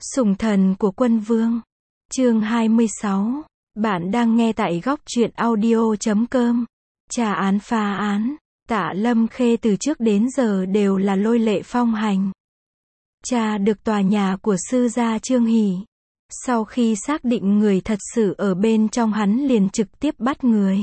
Sủng thần của quân vương. Chương 26. Bạn đang nghe tại góc truyện audio.com. Trà án phá án. Tạ Lâm Khê từ trước đến giờ đều là lôi lệ phong hành. Cha được tòa nhà của sư gia Trương Hỷ. Sau khi xác định người thật sự ở bên trong, hắn liền trực tiếp bắt người.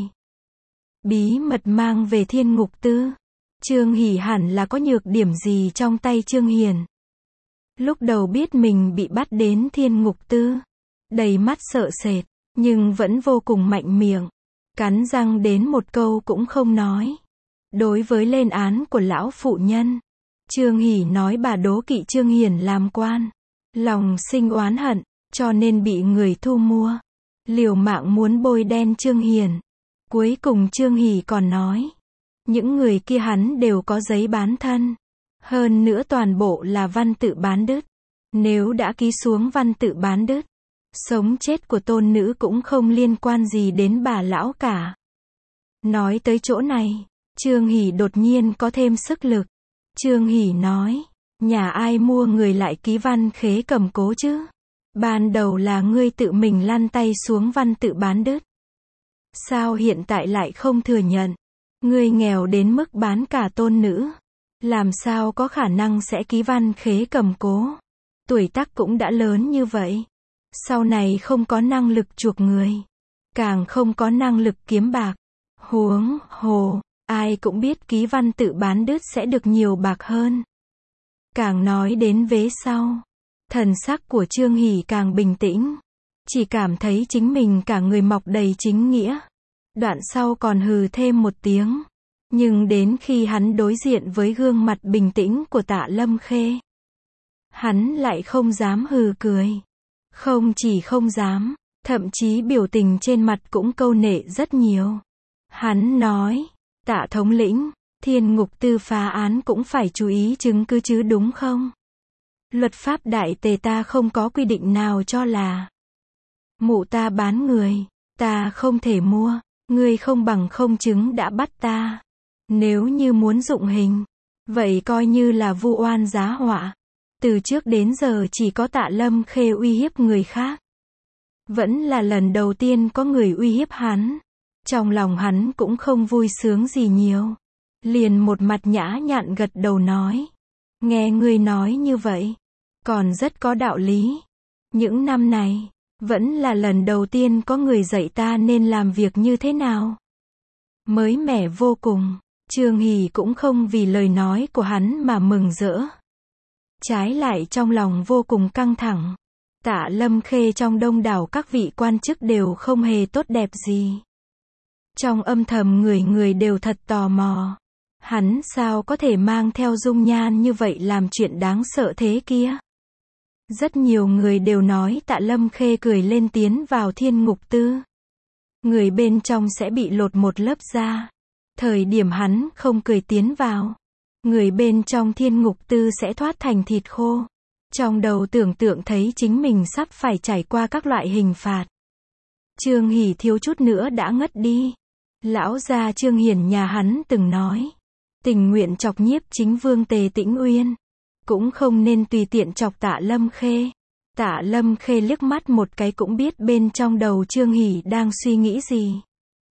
Bí mật mang về Thiên Ngục Tư. Trương Hỷ hẳn là có nhược điểm gì trong tay Trương Hiền. Lúc đầu biết mình bị bắt đến Thiên Ngục Tư, đầy mắt sợ sệt, nhưng vẫn vô cùng mạnh miệng, cắn răng đến một câu cũng không nói. Đối với lên án của lão phụ nhân, Trương Hỷ nói bà đố kỵ Trương Hiền làm quan, lòng sinh oán hận, cho nên bị người thu mua, liều mạng muốn bôi đen Trương Hiền. Cuối cùng Trương Hỷ còn nói, những người kia hắn đều có giấy bán thân. Hơn nữa toàn bộ là văn tự bán đứt. Nếu đã ký xuống văn tự bán đứt, sống chết của tôn nữ cũng không liên quan gì đến bà lão cả. Nói tới chỗ này, Trương Hỷ đột nhiên có thêm sức lực. Trương Hỷ nói, nhà ai mua người lại ký văn khế cầm cố chứ? Ban đầu là ngươi tự mình lăn tay xuống văn tự bán đứt. Sao hiện tại lại không thừa nhận? Ngươi nghèo đến mức bán cả tôn nữ, làm sao có khả năng sẽ ký văn khế cầm cố? Tuổi tác cũng đã lớn như vậy, sau này không có năng lực chuộc người, càng không có năng lực kiếm bạc. Huống hồ, ai cũng biết ký văn tự bán đứt sẽ được nhiều bạc hơn. Càng nói đến vế sau, thần sắc của Trương Hỷ càng bình tĩnh, chỉ cảm thấy chính mình cả người mọc đầy chính nghĩa. Đoạn sau còn hừ thêm một tiếng. Nhưng đến khi hắn đối diện với gương mặt bình tĩnh của Tạ Lâm Khê, hắn lại không dám hừ cười. Không chỉ không dám, thậm chí biểu tình trên mặt cũng câu nệ rất nhiều. Hắn nói, Tạ thống lĩnh, Thiên Ngục Tư phá án cũng phải chú ý chứng cứ chứ đúng không? Luật pháp đại tề ta không có quy định nào cho là mụ ta bán người, ta không thể mua, ngươi không bằng không chứng đã bắt ta. Nếu như muốn dụng hình, vậy coi như là vu oan giá họa. Từ trước đến giờ chỉ có Tạ Lâm Khê uy hiếp người khác. Vẫn là lần đầu tiên có người uy hiếp hắn. Trong lòng hắn cũng không vui sướng gì nhiều. Liền một mặt nhã nhặn gật đầu nói. Nghe ngươi nói như vậy, còn rất có đạo lý. Những năm này, vẫn là lần đầu tiên có người dạy ta nên làm việc như thế nào. Mới mẻ vô cùng. Trương Hỷ cũng không vì lời nói của hắn mà mừng rỡ. Trái lại trong lòng vô cùng căng thẳng. Tạ Lâm Khê trong đông đảo các vị quan chức đều không hề tốt đẹp gì. Trong âm thầm người người đều thật tò mò. Hắn sao có thể mang theo dung nhan như vậy làm chuyện đáng sợ thế kia? Rất nhiều người đều nói Tạ Lâm Khê cười lên tiến vào Thiên Ngục Tư, người bên trong sẽ bị lột một lớp da. Thời điểm hắn không cười tiến vào, người bên trong Thiên Ngục Tư sẽ thoát thành thịt khô. Trong đầu tưởng tượng thấy chính mình sắp phải trải qua các loại hình phạt. Trương Hỷ thiếu chút nữa đã ngất đi. Lão gia Trương Hiển nhà hắn từng nói, tình nguyện chọc nhiếp chính vương Tề Tĩnh Uyên, cũng không nên tùy tiện chọc Tạ Lâm Khê. Tạ Lâm Khê liếc mắt một cái cũng biết bên trong đầu Trương Hỷ đang suy nghĩ gì.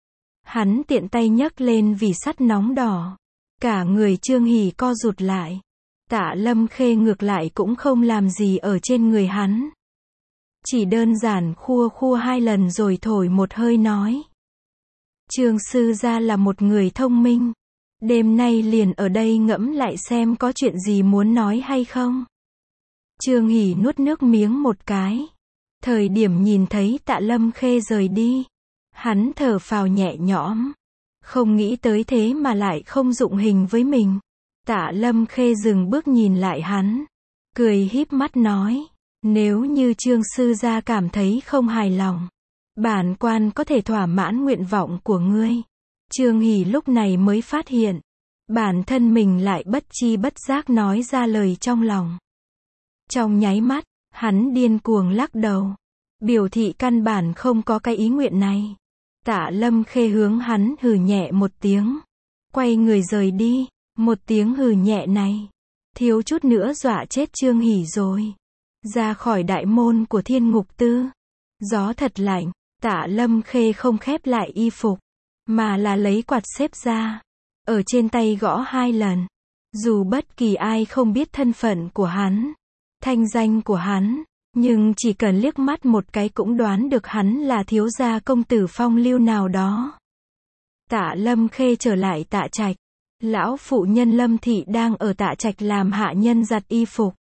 Hắn tiện tay nhấc lên vì sắt nóng đỏ. Cả người Trương Hỷ co rụt lại. Tạ Lâm Khê ngược lại cũng không làm gì ở trên người hắn. Chỉ đơn giản khua khua 2 lần rồi thổi một hơi nói. Trương sư gia là một người thông minh. Đêm nay liền ở đây ngẫm lại xem có chuyện gì muốn nói hay không. Trương Hỷ nuốt nước miếng một cái. Thời điểm nhìn thấy Tạ Lâm Khê rời đi, hắn thở phào nhẹ nhõm. Không nghĩ tới thế mà lại không dụng hình với mình. Tạ Lâm Khê dừng bước nhìn lại hắn, cười híp mắt nói, nếu như Trương sư gia cảm thấy không hài lòng, bản quan có thể thỏa mãn nguyện vọng của ngươi. Trương Hỷ lúc này mới phát hiện, bản thân mình lại bất chi bất giác nói ra lời trong lòng. Trong nháy mắt, hắn điên cuồng lắc đầu, biểu thị căn bản không có cái ý nguyện này. Tạ Lâm Khê hướng hắn hừ nhẹ một tiếng, quay người rời đi. Một tiếng hừ nhẹ này, thiếu chút nữa dọa chết Trương Hỷ rồi. Ra khỏi đại môn của Thiên Ngục Tư, gió thật lạnh, Tạ Lâm Khê không khép lại y phục, mà là lấy quạt xếp ra, ở trên tay gõ 2 lần. Dù bất kỳ ai không biết thân phận của hắn, thanh danh của hắn, nhưng chỉ cần liếc mắt một cái cũng đoán được hắn là thiếu gia công tử phong lưu nào đó. Tạ Lâm Khê trở lại Tạ Trạch. Lão phụ nhân Lâm Thị đang ở Tạ Trạch làm hạ nhân giặt y phục.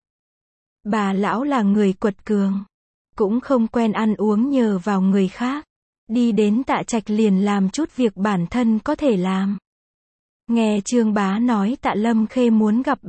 Bà lão là người quật cường, cũng không quen ăn uống nhờ vào người khác. Đi đến Tạ Trạch liền làm chút việc bản thân có thể làm. Nghe Trương Bá nói Tạ Lâm Khê muốn gặp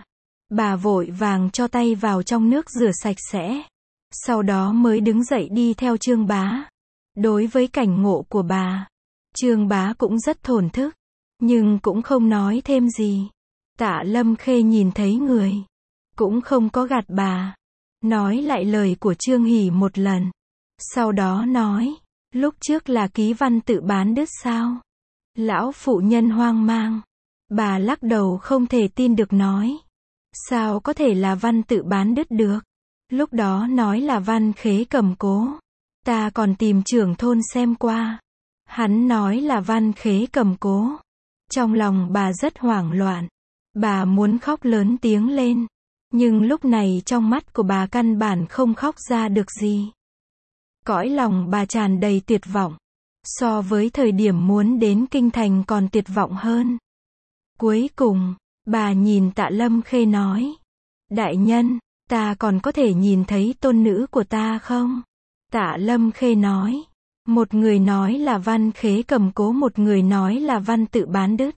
bà vội vàng cho tay vào trong nước rửa sạch sẽ. Sau đó mới đứng dậy đi theo Trương Bá. Đối với cảnh ngộ của bà, Trương Bá cũng rất thổn thức, nhưng cũng không nói thêm gì. Tạ Lâm Khê nhìn thấy người, cũng không có gạt bà, nói lại lời của Trương Hỷ một lần. Sau đó nói, lúc trước là ký văn tự bán đứt sao? Lão phụ nhân hoang mang, bà lắc đầu không thể tin được nói, sao có thể là văn tự bán đứt được? Lúc đó nói là Văn Khế cầm cố, ta còn tìm trưởng thôn xem qua, hắn nói là Văn Khế cầm cố. Trong lòng bà rất hoảng loạn, bà muốn khóc lớn tiếng lên, nhưng lúc này trong mắt của bà căn bản không khóc ra được gì. Cõi lòng bà tràn đầy tuyệt vọng, so với thời điểm muốn đến kinh thành còn tuyệt vọng hơn. Cuối cùng, bà nhìn Tạ Lâm Khê nói, đại nhân, ta còn có thể nhìn thấy tôn nữ của ta không? Tạ Lâm Khê nói, một người nói là Văn Khế cầm cố, một người nói là văn tự bán đứt.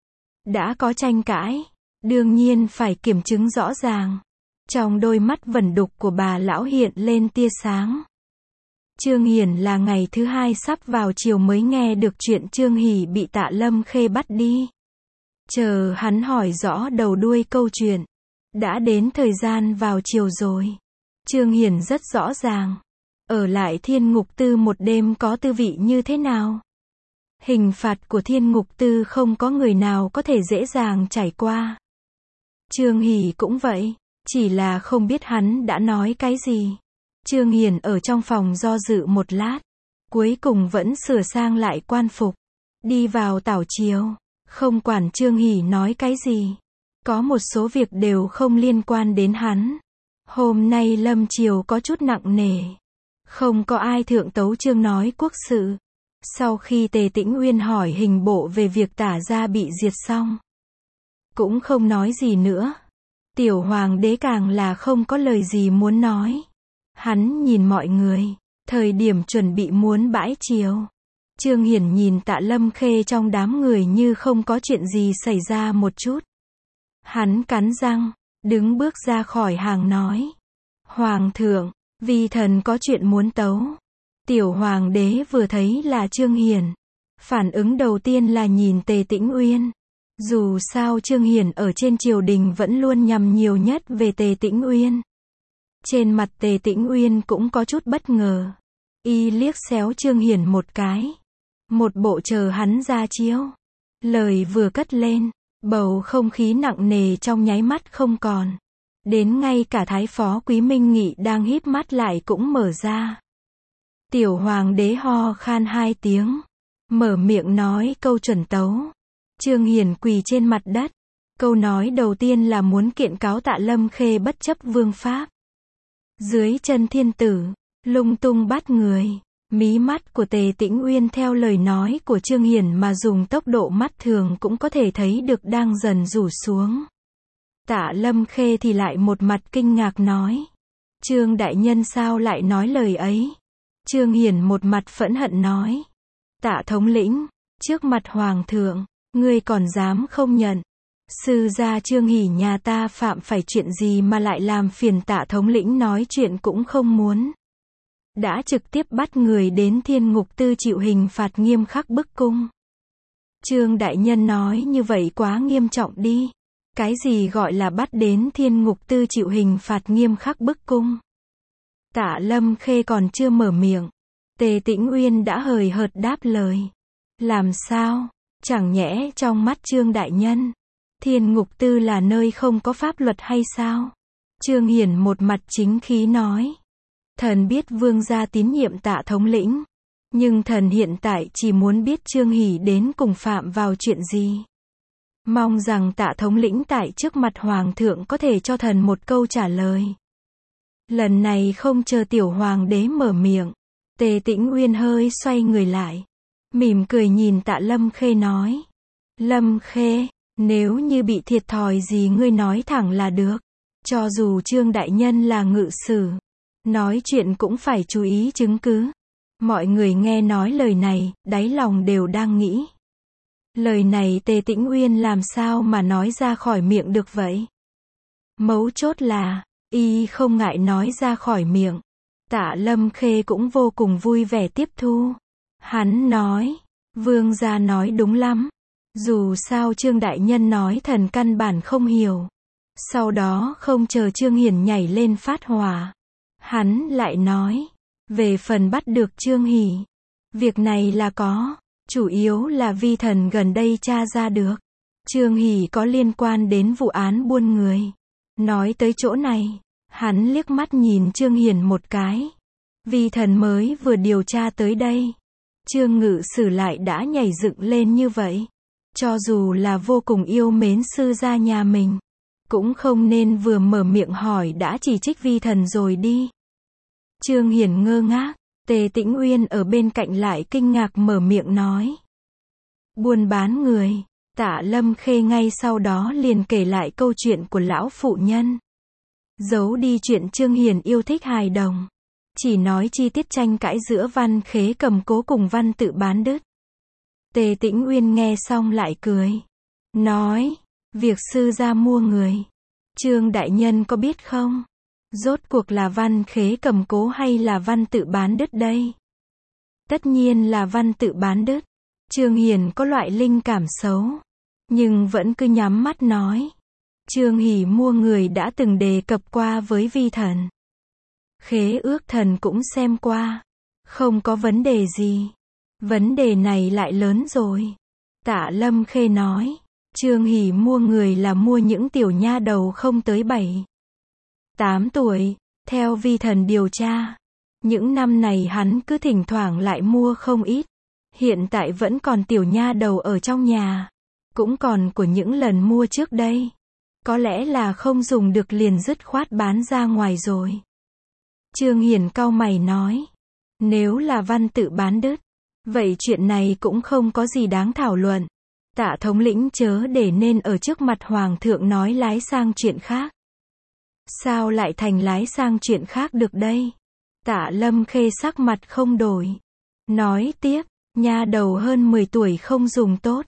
Đã có tranh cãi, đương nhiên phải kiểm chứng rõ ràng. Trong đôi mắt vẩn đục của bà lão hiện lên tia sáng. Trương Hiển là ngày thứ 2 sắp vào chiều mới nghe được chuyện Trương Hỷ bị Tạ Lâm Khê bắt đi. Chờ hắn hỏi rõ đầu đuôi câu chuyện, đã đến thời gian vào chiều rồi. Trương Hiển rất rõ ràng, ở lại Thiên Ngục Tư một đêm có tư vị như thế nào. Hình phạt của Thiên Ngục Tư không có người nào có thể dễ dàng trải qua. Trương Hỷ cũng vậy, chỉ là không biết hắn đã nói cái gì. Trương Hiển ở trong phòng do dự một lát, cuối cùng vẫn sửa sang lại quan phục, đi vào tảo chiều, không quản Trương Hỷ nói cái gì. Có một số việc đều không liên quan đến hắn. Hôm nay lâm triều có chút nặng nề, không có ai thượng tấu chương nói quốc sự. Sau khi Tề Tĩnh Uyên hỏi hình bộ về việc Tả gia bị diệt xong, cũng không nói gì nữa. Tiểu hoàng đế càng là không có lời gì muốn nói. Hắn nhìn mọi người, thời điểm chuẩn bị muốn bãi triều. Trương Hiển nhìn Tạ Lâm Khê trong đám người như không có chuyện gì xảy ra một chút. Hắn cắn răng, đứng bước ra khỏi hàng nói, Hoàng thượng, vi thần có chuyện muốn tấu. Tiểu hoàng đế vừa thấy là Trương Hiển, phản ứng đầu tiên là nhìn Tề Tĩnh Uyên. Dù sao Trương Hiển ở trên triều đình vẫn luôn nhằm nhiều nhất về Tề Tĩnh Uyên. Trên mặt Tề Tĩnh Uyên cũng có chút bất ngờ. Y liếc xéo Trương Hiển một cái, một bộ chờ hắn ra chiếu. Lời vừa cất lên, bầu không khí nặng nề trong nháy mắt không còn. Đến ngay cả Thái phó Quý Minh Nghị đang híp mắt lại cũng mở ra. Tiểu hoàng đế ho khan 2 tiếng, mở miệng nói câu chuẩn tấu. Trương Hiển quỳ trên mặt đất. Câu nói đầu tiên là muốn kiện cáo Tạ Lâm Khê bất chấp vương pháp. Dưới chân thiên tử, lung tung bắt người. Mí mắt của Tề Tĩnh Uyên theo lời nói của Trương Hiển mà dùng tốc độ mắt thường cũng có thể thấy được đang dần rủ xuống. Tạ Lâm Khê thì lại một mặt kinh ngạc nói, Trương đại nhân sao lại nói lời ấy? Trương Hiển một mặt phẫn hận nói, Tạ thống lĩnh, trước mặt hoàng thượng, ngươi còn dám không nhận? Sư gia Trương Hỷ nhà ta phạm phải chuyện gì mà lại làm phiền Tạ thống lĩnh nói chuyện cũng không muốn. Đã trực tiếp bắt người đến Thiên Ngục Tư chịu hình phạt nghiêm khắc bức cung. Trương đại nhân nói như vậy quá nghiêm trọng đi. Cái gì gọi là bắt đến Thiên Ngục Tư chịu hình phạt nghiêm khắc bức cung? Tạ Lâm Khê còn chưa mở miệng, Tề Tĩnh Uyên đã hời hợt đáp lời. Làm sao? Chẳng nhẽ trong mắt Trương đại nhân, Thiên Ngục Tư là nơi không có pháp luật hay sao? Trương Hiển một mặt chính khí nói. Thần biết vương gia tín nhiệm Tạ thống lĩnh. Nhưng thần hiện tại chỉ muốn biết Trương Hỷ đến cùng phạm vào chuyện gì. Mong rằng Tạ thống lĩnh tại trước mặt hoàng thượng có thể cho thần một câu trả lời. Lần này không chờ tiểu hoàng đế mở miệng, Tề Tĩnh Uyên hơi xoay người lại, mỉm cười nhìn Tạ Lâm Khê nói. Lâm Khê, nếu như bị thiệt thòi gì ngươi nói thẳng là được. Cho dù Trương đại nhân là ngự sử, nói chuyện cũng phải chú ý chứng cứ. Mọi người nghe nói lời này, đáy lòng đều đang nghĩ. Lời này Tề Tĩnh Uyên làm sao mà nói ra khỏi miệng được vậy? Mấu chốt là, y không ngại nói ra khỏi miệng. Tạ Lâm Khê cũng vô cùng vui vẻ tiếp thu. Hắn nói, vương gia nói đúng lắm. Dù sao Trương đại nhân nói thần căn bản không hiểu. Sau đó không chờ Trương Hiển nhảy lên phát hỏa. Hắn lại nói, về phần bắt được Trương Hỷ. Việc này là có, chủ yếu là vi thần gần đây tra ra được. Trương Hỷ có liên quan đến vụ án buôn người. Nói tới chỗ này, hắn liếc mắt nhìn Trương Hiển một cái. Vi thần mới vừa điều tra tới đây. Trương ngự sử lại đã nhảy dựng lên như vậy. Cho dù là vô cùng yêu mến sư gia nhà mình, cũng không nên vừa mở miệng hỏi đã chỉ trích vi thần rồi đi. Trương Hiển ngơ ngác, Tề Tĩnh Uyên ở bên cạnh lại kinh ngạc mở miệng nói. Buôn bán người, Tạ Lâm Khê ngay sau đó liền kể lại câu chuyện của lão phụ nhân. Giấu đi chuyện Trương Hiển yêu thích hài đồng. Chỉ nói chi tiết tranh cãi giữa Văn Khế Cầm Cố cùng Văn Tự Bán Đứt. Tề Tĩnh Uyên nghe xong lại cười. Nói, việc sư gia mua người. Trương đại nhân có biết không? Rốt cuộc là Văn Khế Cầm Cố hay là Văn Tự Bán Đứt đây? Tất nhiên là Văn Tự Bán Đứt. Trương Hiển có loại linh cảm xấu, nhưng vẫn cứ nhắm mắt nói. Trương Hỷ mua người đã từng đề cập qua với vi thần. Khế ước thần cũng xem qua. Không có vấn đề gì. Vấn đề này lại lớn rồi. Tạ Lâm Khê nói. Trương Hỷ mua người là mua những tiểu nha đầu không tới 7, 8 tuổi. Theo vi thần điều tra, những năm này hắn cứ thỉnh thoảng lại mua không ít. Hiện tại vẫn còn tiểu nha đầu ở trong nhà. Cũng còn của những lần mua trước đây. Có lẽ là không dùng được liền dứt khoát bán ra ngoài rồi. Trương Hiển cau mày nói. Nếu là Văn Tự Bán Đứt, vậy chuyện này cũng không có gì đáng thảo luận. Tạ thống lĩnh chớ để nên ở trước mặt hoàng thượng nói lái sang chuyện khác. Sao lại thành lái sang chuyện khác được đây? Tạ Lâm Khê sắc mặt không đổi. Nói tiếp, nha đầu hơn 10 tuổi không dùng tốt.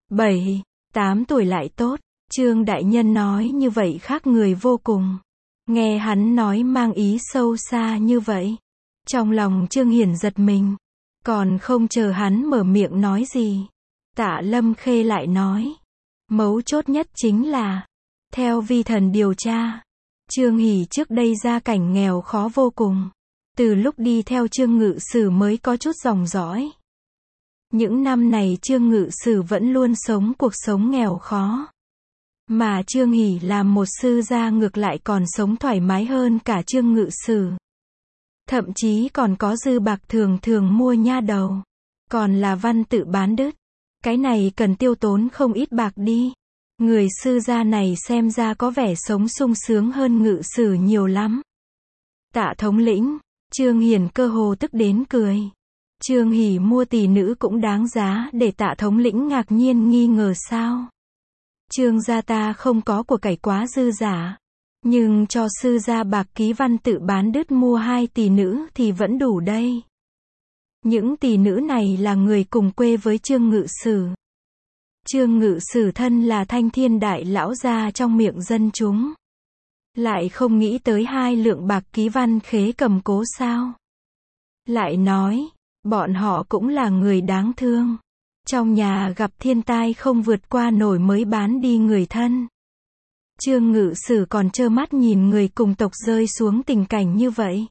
7, 8 tuổi lại tốt. Trương đại nhân nói như vậy khác người vô cùng. Nghe hắn nói mang ý sâu xa như vậy. Trong lòng Trương Hiển giật mình. Còn không chờ hắn mở miệng nói gì. Tạ Lâm Khê lại nói. Mấu chốt nhất chính là, theo vi thần điều tra, Trương Hỷ trước đây gia cảnh nghèo khó vô cùng. Từ lúc đi theo Trương ngự sử mới có chút dòng dõi. Những năm này Trương ngự sử vẫn luôn sống cuộc sống nghèo khó. Mà Trương Hỷ làm một sư gia ngược lại còn sống thoải mái hơn cả Trương ngự sử. Thậm chí còn có dư bạc thường thường mua nha đầu. Còn là Văn Tự Bán Đứt. Cái này cần tiêu tốn không ít bạc đi. Người sư gia này xem ra có vẻ sống sung sướng hơn ngự sử nhiều lắm. Tạ thống lĩnh, Trương Hiển cơ hồ tức đến cười. Trương Hỷ mua tỷ nữ cũng đáng giá để Tạ thống lĩnh ngạc nhiên nghi ngờ sao? Trương gia ta không có của cải quá dư giả, nhưng cho sư gia bạc ký Văn Tự Bán Đứt mua 2 tỷ nữ thì vẫn đủ đây. Những tỷ nữ này là người cùng quê với Trương ngự sử. Trương ngự sử thân là Thanh Thiên đại lão gia trong miệng dân chúng. Lại không nghĩ tới 2 lượng bạc ký Văn Khế Cầm Cố sao? Lại nói, bọn họ cũng là người đáng thương. Trong nhà gặp thiên tai không vượt qua nổi mới bán đi người thân. Trương ngự sử còn trơ mắt nhìn người cùng tộc rơi xuống tình cảnh như vậy.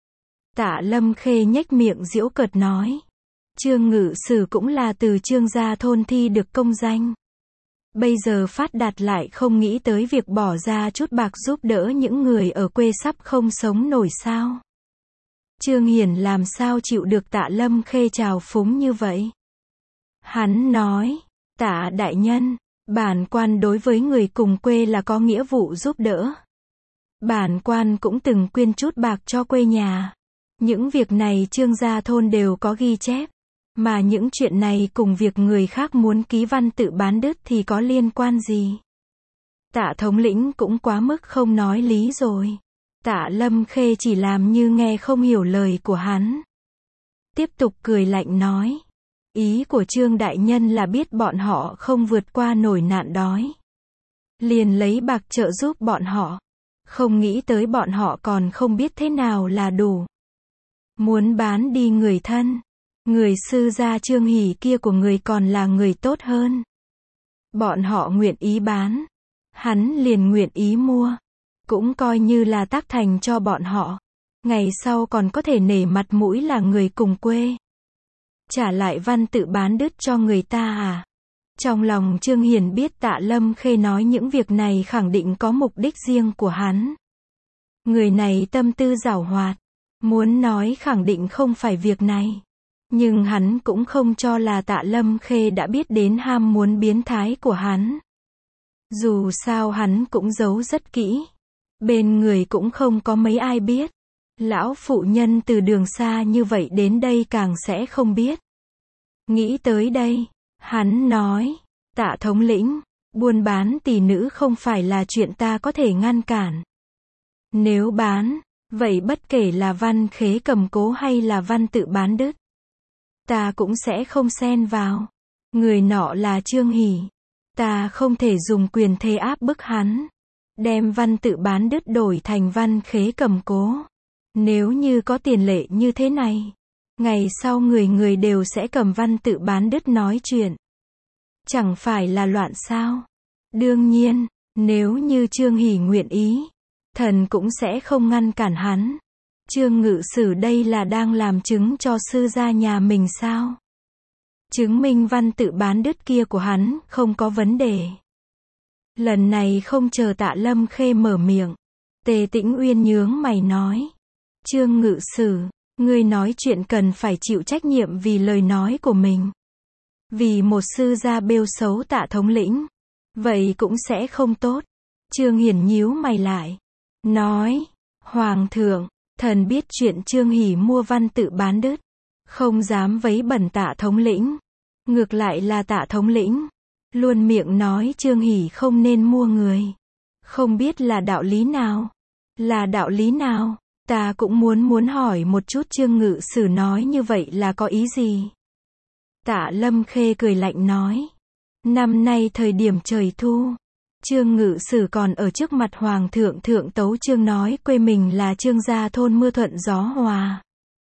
Tạ Lâm Khê nhếch miệng giễu cợt nói. Trương ngự sử cũng là từ Trương gia thôn thi được công danh. Bây giờ phát đạt lại không nghĩ tới việc bỏ ra chút bạc giúp đỡ những người ở quê sắp không sống nổi sao? Trương Hiển làm sao chịu được Tạ Lâm Khê trào phúng như vậy? Hắn nói, Tạ đại nhân, bản quan đối với người cùng quê là có nghĩa vụ giúp đỡ. Bản quan cũng từng quyên chút bạc cho quê nhà. Những việc này Trương gia thôn đều có ghi chép. Mà những chuyện này cùng việc người khác muốn ký văn tự bán đất thì có liên quan gì? Tạ thống lĩnh cũng quá mức không nói lý rồi. Tạ Lâm Khê chỉ làm như nghe không hiểu lời của hắn. Tiếp tục cười lạnh nói. Ý của Trương đại nhân là biết bọn họ không vượt qua nổi nạn đói. Liền lấy bạc trợ giúp bọn họ. Không nghĩ tới bọn họ còn không biết thế nào là đủ. Muốn bán đi người thân. Người sư gia Trương Hỷ kia của người còn là người tốt hơn. Bọn họ nguyện ý bán. Hắn liền nguyện ý mua. Cũng coi như là tác thành cho bọn họ. Ngày sau còn có thể nể mặt mũi là người cùng quê. Trả lại văn tự bán đất cho người ta à? Trong lòng Trương Hiển biết Tạ Lâm Khê nói những việc này khẳng định có mục đích riêng của hắn. Người này tâm tư giảo hoạt. Muốn nói khẳng định không phải việc này. Nhưng hắn cũng không cho là Tạ Lâm Khê đã biết đến ham muốn biến thái của hắn. Dù sao hắn cũng giấu rất kỹ. Bên người cũng không có mấy ai biết. Lão phụ nhân từ đường xa như vậy đến đây càng sẽ không biết. Nghĩ tới đây, hắn nói, Tạ thống lĩnh, buôn bán tỷ nữ không phải là chuyện ta có thể ngăn cản. Nếu bán, vậy bất kể là văn khế cầm cố hay là văn tự bán đất, ta cũng sẽ không xen vào. Người nọ là Trương Hỷ. Ta không thể dùng quyền thế áp bức hắn. Đem văn tự bán đất đổi thành văn khế cầm cố. Nếu như có tiền lệ như thế này, ngày sau người người đều sẽ cầm văn tự bán đất nói chuyện. Chẳng phải là loạn sao? Đương nhiên, nếu như Trương Hỷ nguyện ý, thần cũng sẽ không ngăn cản hắn. Trương ngự sử đây là đang làm chứng cho sư gia nhà mình sao? Chứng minh văn tự bán đất kia của hắn không có vấn đề. Lần này không chờ Tạ Lâm Khê mở miệng, Tề Tĩnh Uyên nhướng mày nói. Trương ngự sử, ngươi nói chuyện cần phải chịu trách nhiệm vì lời nói của mình. Vì một sư gia bêu xấu Tạ thống lĩnh, vậy cũng sẽ không tốt. Trương Hiển nhíu mày lại, nói, Hoàng thượng, thần biết chuyện Trương Hỷ mua văn tự bán đất, không dám vấy bẩn Tạ thống lĩnh. Ngược lại là Tạ thống lĩnh, luôn miệng nói Trương Hỷ không nên mua người. Không biết là đạo lý nào? Là đạo lý nào? Ta cũng muốn hỏi một chút Trương ngự sử nói như vậy là có ý gì? Tạ Lâm Khê cười lạnh nói. Năm nay thời điểm trời thu, Trương ngự sử còn ở trước mặt Hoàng thượng thượng tấu chương nói quê mình là Trương gia thôn mưa thuận gió hòa.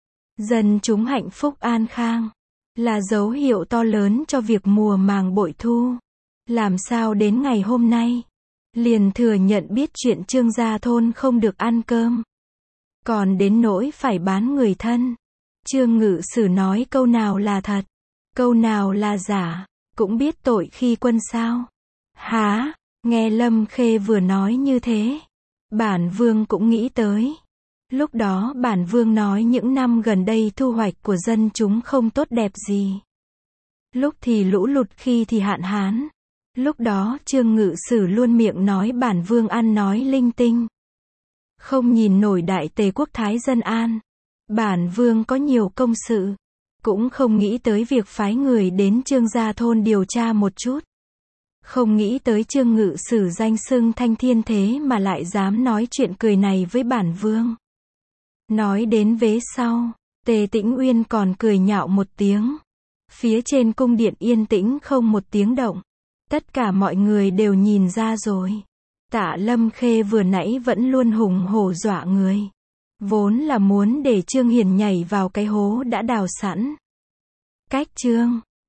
Dân chúng hạnh phúc an khang. Là dấu hiệu to lớn cho việc mùa màng bội thu. Làm sao đến ngày hôm nay, liền thừa nhận biết chuyện Trương gia thôn không được ăn cơm. Còn đến nỗi phải bán người thân. Trương ngự sử nói câu nào là thật, câu nào là giả, cũng biết tội khi quân sao. Hả, nghe Lâm Khê vừa nói như thế, bản vương cũng nghĩ tới. Lúc đó bản vương nói những năm gần đây thu hoạch của dân chúng không tốt đẹp gì. Lúc thì lũ lụt khi thì hạn hán. Lúc đó Trương ngự sử luôn miệng nói bản vương ăn nói linh tinh. Không nhìn nổi đại tề quốc thái dân an. Bản vương có nhiều công sự. Cũng không nghĩ tới việc phái người đến Trương gia thôn điều tra một chút. Không nghĩ tới Trương ngự sử danh xưng thanh thiên thế mà lại dám nói chuyện cười này với bản vương. Nói đến vế sau, Tề Tĩnh Uyên còn cười nhạo một tiếng. Phía trên cung điện yên tĩnh không một tiếng động. Tất cả mọi người đều nhìn ra rồi. Tạ Lâm Khê vừa nãy vẫn luôn hùng hổ dọa người. Vốn là muốn để Trương Hiển nhảy vào cái hố đã đào sẵn. Cách chương